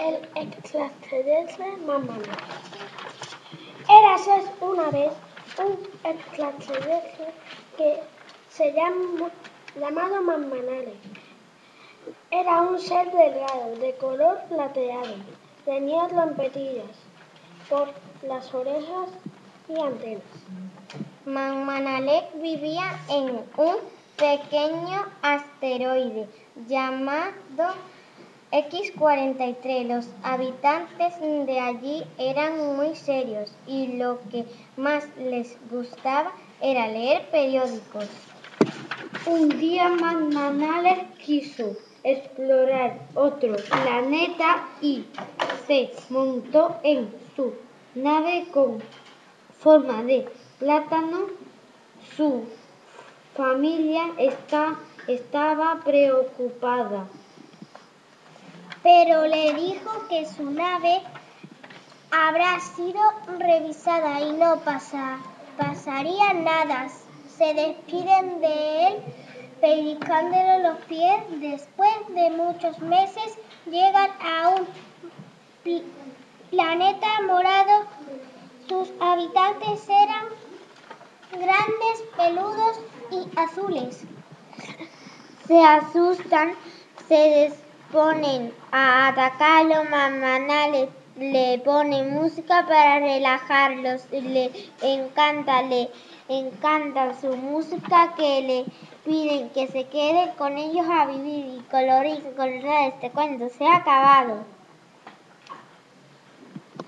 El extraterrestre Mammanale. Érase una vez un extraterrestre que se llamado Mammanale. Era un ser delgado, de color plateado. Tenía trompetillas por las orejas y antenas. Mammanale vivía en un pequeño asteroide llamado X-43. Los habitantes de allí eran muy serios y lo que más les gustaba era leer periódicos. Un día Mammanale quiso explorar otro planeta y se montó en su nave con forma de plátano. Su familia estaba preocupada, pero le dijo que su nave habrá sido revisada y no pasaría nada. Se despiden de él pellizcándole los pies. Después de muchos meses llegan a un planeta morado. Sus habitantes eran grandes, peludos y azules. Se asustan, se disponen a atacarlo. Mammanale le pone música para relajarlos. Le encanta su música, que le piden que se quede con ellos a vivir. Y colorín colorado, este cuento se ha acabado.